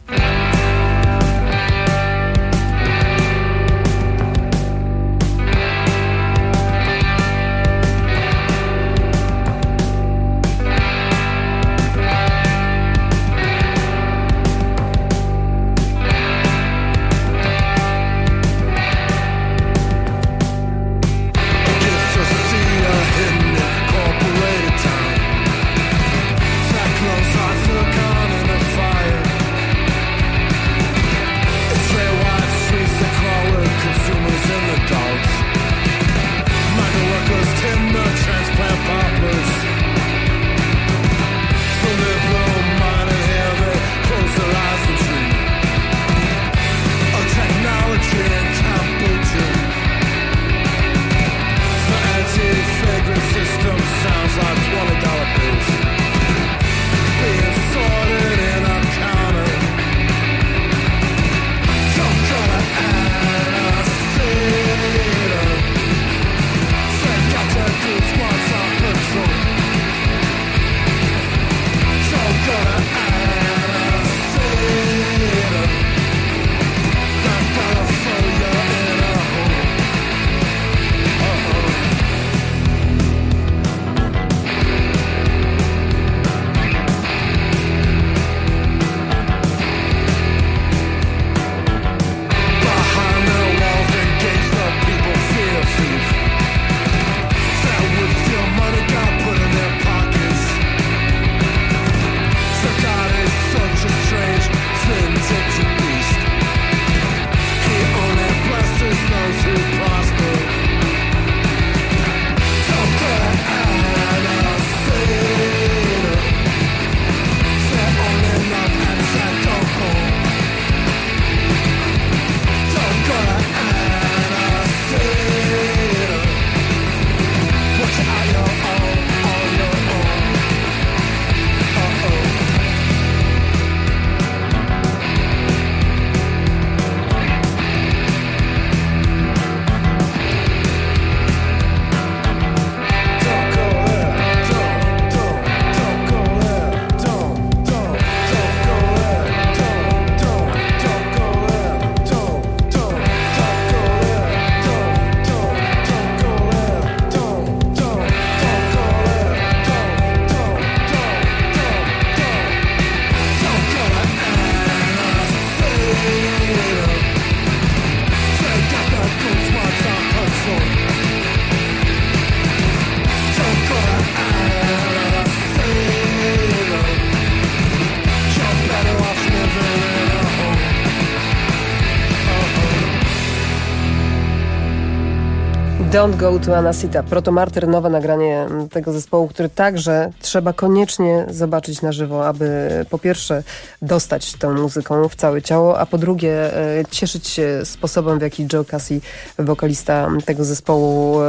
Don't Go to Anasita. Protomartyr, nowe nagranie tego zespołu, który także trzeba koniecznie zobaczyć na żywo, aby po pierwsze dostać tą muzyką w całe ciało, a po drugie cieszyć się sposobem, w jaki Joe Casey, wokalista tego zespołu,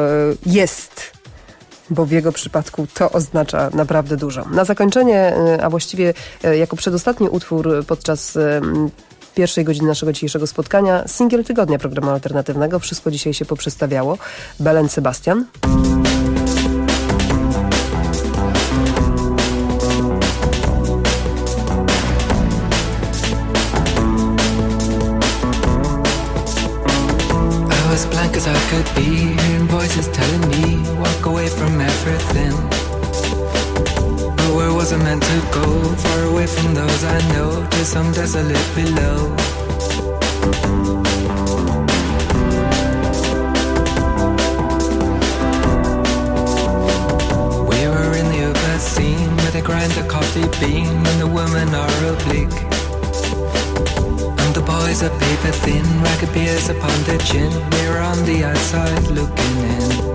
jest. Bo w jego przypadku to oznacza naprawdę dużo. Na zakończenie, a właściwie jako przedostatni utwór podczas pierwszej godziny naszego dzisiejszego spotkania, singiel tygodnia programu alternatywnego. Wszystko dzisiaj się poprzestawiało. Belen Sebastian. I was blank as I could be, hearing voices telling me walk away from everything. Where was I meant to go? Far away from those I know, to some desolate below. We were in the upper scene, where they grind the coffee bean, and the women are oblique. And the boys are paper thin, ragged beers upon their chin. We're on the outside looking in.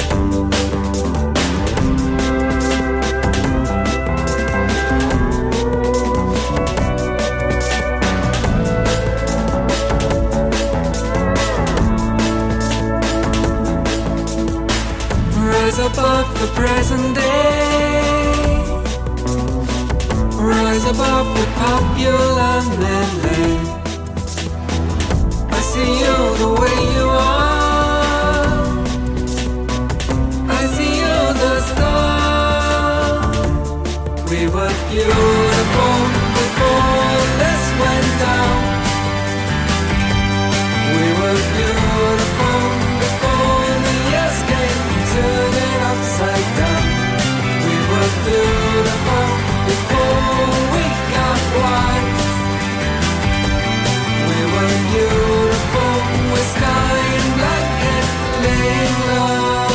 Above the present day, rise above the popular melee. see you the way you are. I see you the star. We were beautiful before this went down. We were beautiful before the years came turning upside down. We were beautiful before we got wise. We were beautiful with sky and black and laying low.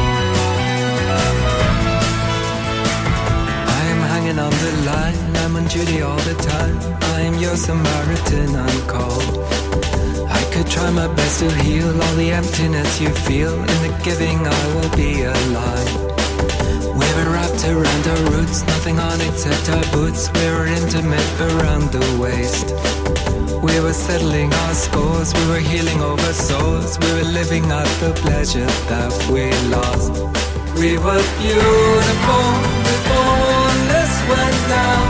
I'm hanging on the line, I'm on duty all the time. I'm your Samaritan, I'm cold. I could try my best to heal all the emptiness you feel. In the giving I will be alive. We were wrapped around our roots, nothing on except our boots. We were intimate around the waist. We were settling our scores, we were healing over souls. We were living out the pleasure that we lost. We were beautiful before this went down.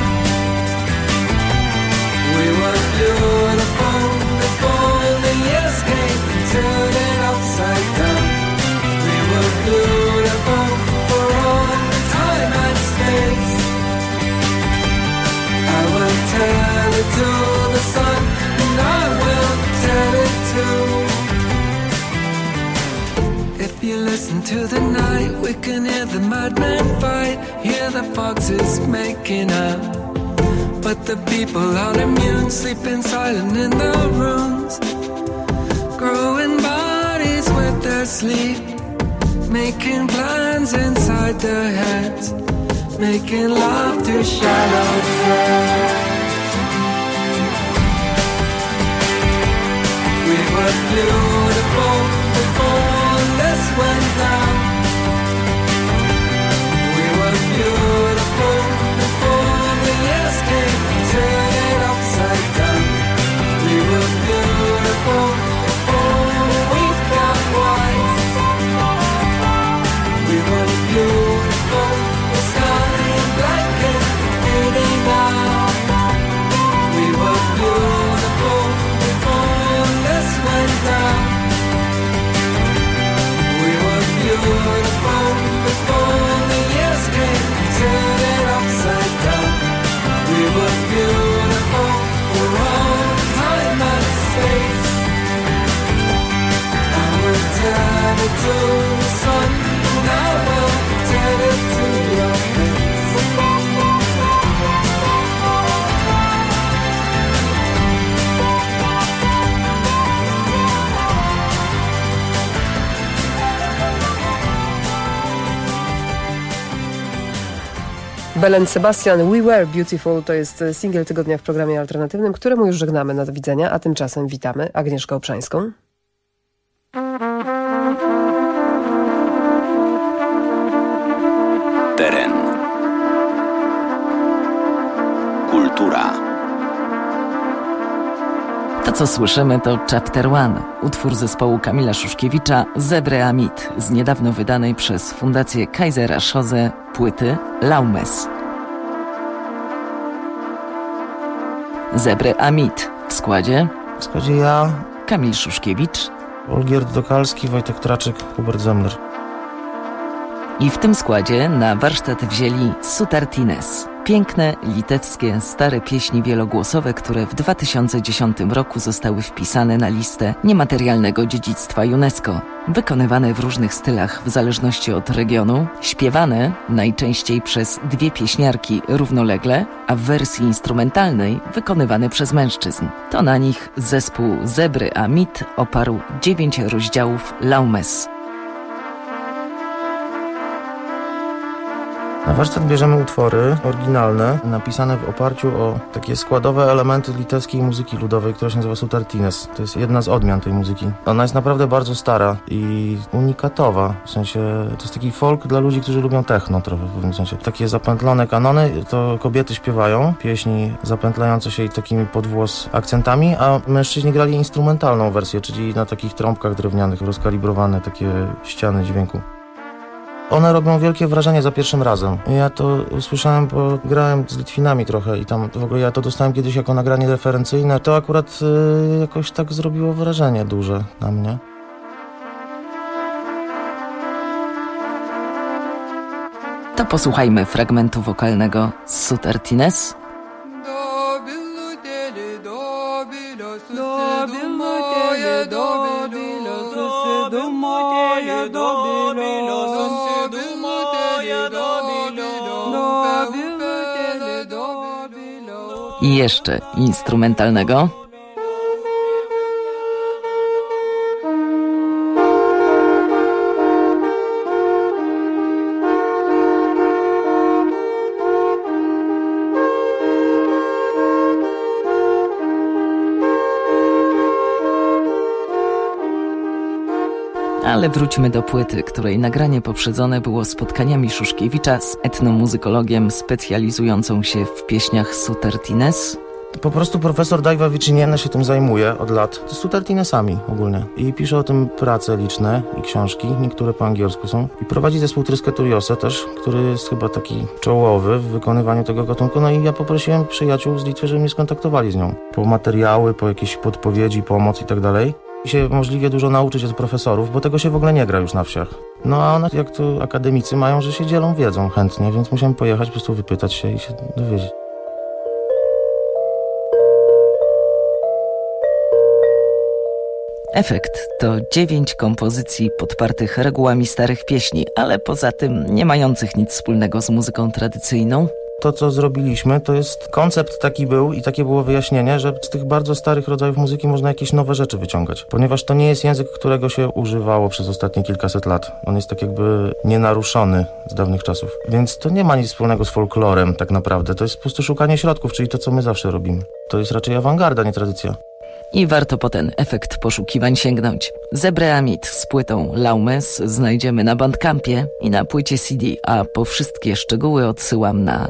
We were beautiful before the years came turning upside down. We were beautiful for all time and space. I will tell it to the sun, and I will tell it too. If you listen to the night, we can hear the madmen fight, hear the foxes making up. But the people aren't immune, sleeping silent in their rooms, growing bodies with their sleep, making plans inside their heads, making love to shallow friends. We were beautiful before this went down. We were beautiful before the years came turning upside down. We were beautiful before we got wise. We were beautiful, the sky black and fading out. We were beautiful before this went down. We were beautiful before the years came turning upside down. We were beautiful for all time and space. I will tell it to the sun, and I will tell it to your face. Belen Sebastian, We Were Beautiful, to jest singiel tygodnia w programie alternatywnym, któremu już żegnamy na do widzenia, a tymczasem witamy Agnieszkę Obszańską. Teren. Kultura. To, co słyszymy, to Chapter One, utwór zespołu Kamila Szuszkiewicza Zebre Amit z niedawno wydanej przez Fundację Kaisera Szoze płyty Laumes. Zebre Amit w składzie ja, Kamil Szuszkiewicz, Olgierd Dokalski, Wojtek Traczyk, Hubert Zemler. I w tym składzie na warsztat wzięli Sutartines. Piękne, litewskie, stare pieśni wielogłosowe, które w 2010 roku zostały wpisane na listę niematerialnego dziedzictwa UNESCO. Wykonywane w różnych stylach w zależności od regionu, śpiewane najczęściej przez dwie pieśniarki równolegle, a w wersji instrumentalnej wykonywane przez mężczyzn. To na nich zespół Zebre Amit oparł 9 rozdziałów Laumes. Na warsztat bierzemy utwory oryginalne, napisane w oparciu o takie składowe elementy litewskiej muzyki ludowej, która się nazywa Sutartines. To jest jedna z odmian tej muzyki. Ona jest naprawdę bardzo stara i unikatowa, w sensie to jest taki folk dla ludzi, którzy lubią techno trochę w pewnym sensie. Takie zapętlone kanony, to kobiety śpiewają pieśni zapętlające się takimi podwłos akcentami, a mężczyźni grali instrumentalną wersję, czyli na takich trąbkach drewnianych rozkalibrowane takie ściany dźwięku. One robią wielkie wrażenie za pierwszym razem. Ja to usłyszałem, bo grałem z Litwinami trochę i tam w ogóle ja to dostałem kiedyś jako nagranie referencyjne. To akurat jakoś tak zrobiło wrażenie duże na mnie. To posłuchajmy fragmentu wokalnego z Sutartines. I jeszcze instrumentalnego. Ale wróćmy do płyty, której nagranie poprzedzone było spotkaniami Szuszkiewicza z etnomuzykologiem specjalizującą się w pieśniach Sutartines. Po prostu profesor Dajwa Vicinienne się tym zajmuje od lat, z Sutartinesami ogólnie. I pisze o tym prace liczne i książki, niektóre po angielsku są. I prowadzi zespół Trysketuriose też, który jest chyba taki czołowy w wykonywaniu tego gatunku. No i ja poprosiłem przyjaciół z Litwy, żeby mnie skontaktowali z nią. Po materiały, po jakieś podpowiedzi, pomoc i tak dalej. I się możliwie dużo nauczyć od profesorów, bo tego się w ogóle nie gra już na wsiach. No a one, jak to akademicy mają, że się dzielą wiedzą chętnie, więc musiałem pojechać, po prostu wypytać się i się dowiedzieć. Efekt to 9 kompozycji podpartych regułami starych pieśni, ale poza tym nie mających nic wspólnego z muzyką tradycyjną. To, co zrobiliśmy, to jest koncept taki był i takie było wyjaśnienie, że z tych bardzo starych rodzajów muzyki można jakieś nowe rzeczy wyciągać. Ponieważ to nie jest język, którego się używało przez ostatnie kilkaset lat. On jest tak jakby nienaruszony z dawnych czasów. Więc to nie ma nic wspólnego z folklorem tak naprawdę. To jest po prostu szukanie środków, czyli to, co my zawsze robimy. To jest raczej awangarda, nie tradycja. I warto po ten efekt poszukiwań sięgnąć. Zebreamid z płytą Laumes znajdziemy na Bandcampie i na płycie CD, a po wszystkie szczegóły odsyłam na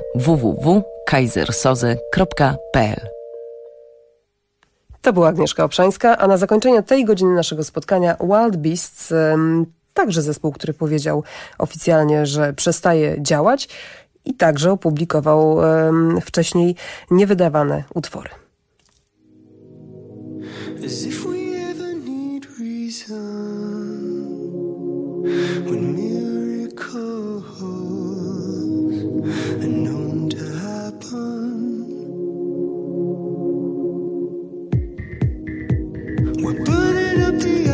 www.kaisersoze.pl. To była Agnieszka Obszańska, a na zakończenie tej godziny naszego spotkania Wild Beasts, także zespół, który powiedział oficjalnie, że przestaje działać i także opublikował wcześniej niewydawane utwory. As if we ever need reason when miracles are known to happen. We're burning up the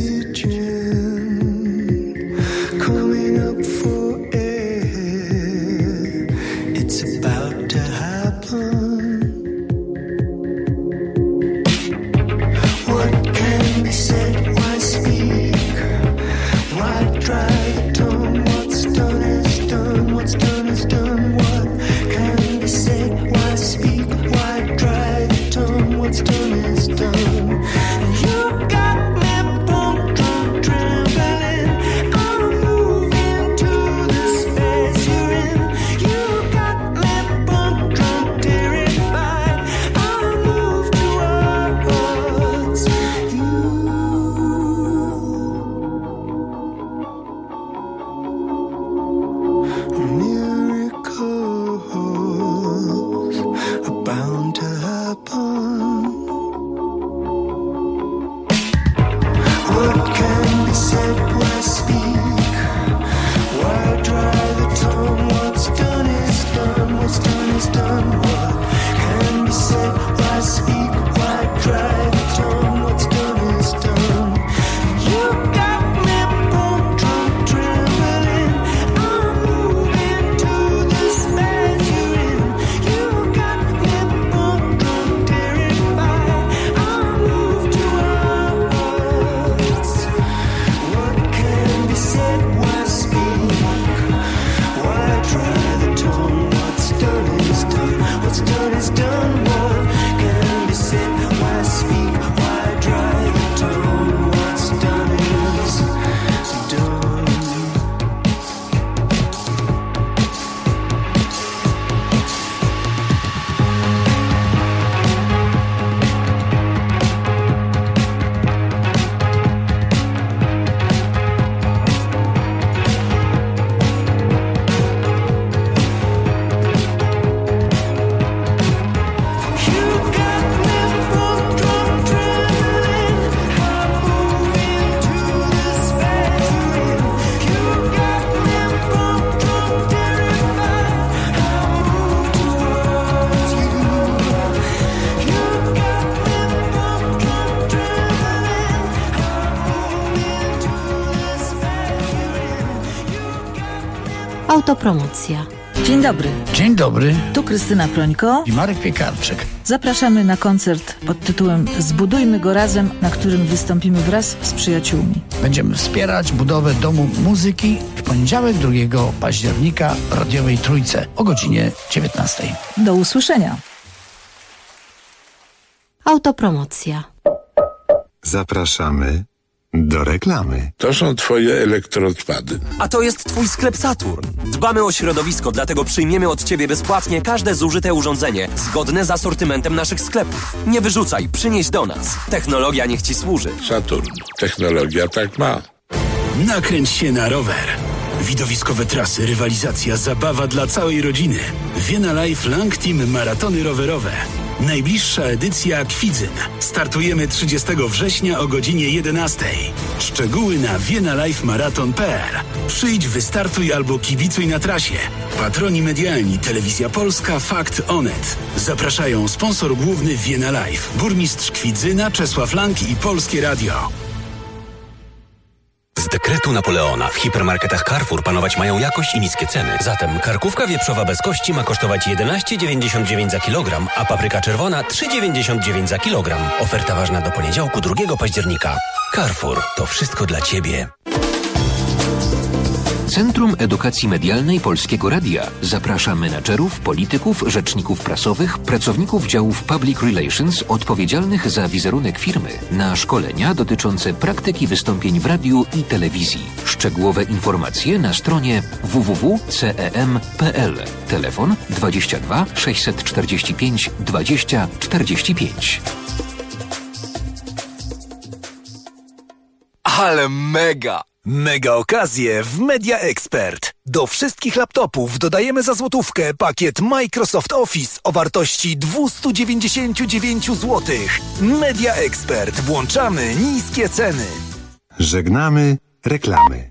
oxygen, coming up for air. It's about to happen. Said, why speak? Why try the tongue? What's done is done. What's done is done. Autopromocja. Dzień dobry. Dzień dobry. Tu Krystyna Prońko I Marek Piekarczyk. Zapraszamy na koncert pod tytułem Zbudujmy go razem, na którym wystąpimy wraz z przyjaciółmi. Będziemy wspierać budowę Domu Muzyki w poniedziałek 2 października w Radiowej Trójce o godzinie 19. Do usłyszenia. Autopromocja. Zapraszamy do reklamy. To są twoje elektroodpady. A to jest twój sklep Saturn. Dbamy o środowisko, dlatego przyjmiemy od ciebie bezpłatnie każde zużyte urządzenie zgodne z asortymentem naszych sklepów. Nie wyrzucaj, przynieś do nas. Technologia niech ci służy. Saturn. Technologia tak ma. Nakręć się na rower. Widowiskowe trasy, rywalizacja, zabawa dla całej rodziny. Vienna Life Lang Team Maratony Rowerowe. Najbliższa edycja Kwidzyn. Startujemy 30 września o godzinie 11. Szczegóły na viennalifemarathon.pl. Przyjdź, wystartuj albo kibicuj na trasie. Patroni medialni Telewizja Polska, Fakt Onet. Zapraszają sponsor główny Vienna Life, burmistrz Kwidzyna Czesław Lang i Polskie Radio. Z dekretu Napoleona w hipermarketach Carrefour panować mają jakość i niskie ceny. Zatem karkówka wieprzowa bez kości ma kosztować 11,99 za kilogram, a papryka czerwona 3,99 za kilogram. Oferta ważna do poniedziałku 2 października. Carrefour. To wszystko dla Ciebie. Centrum Edukacji Medialnej Polskiego Radia zaprasza menadżerów, polityków, rzeczników prasowych, pracowników działów Public Relations odpowiedzialnych za wizerunek firmy na szkolenia dotyczące praktyki wystąpień w radiu i telewizji. Szczegółowe informacje na stronie www.cem.pl. Telefon 22 645 20 45. Ale mega! Mega okazje w Media Expert. Do wszystkich laptopów dodajemy za złotówkę pakiet Microsoft Office o wartości 299 zł. Media Expert. Włączamy niskie ceny. Żegnamy reklamy.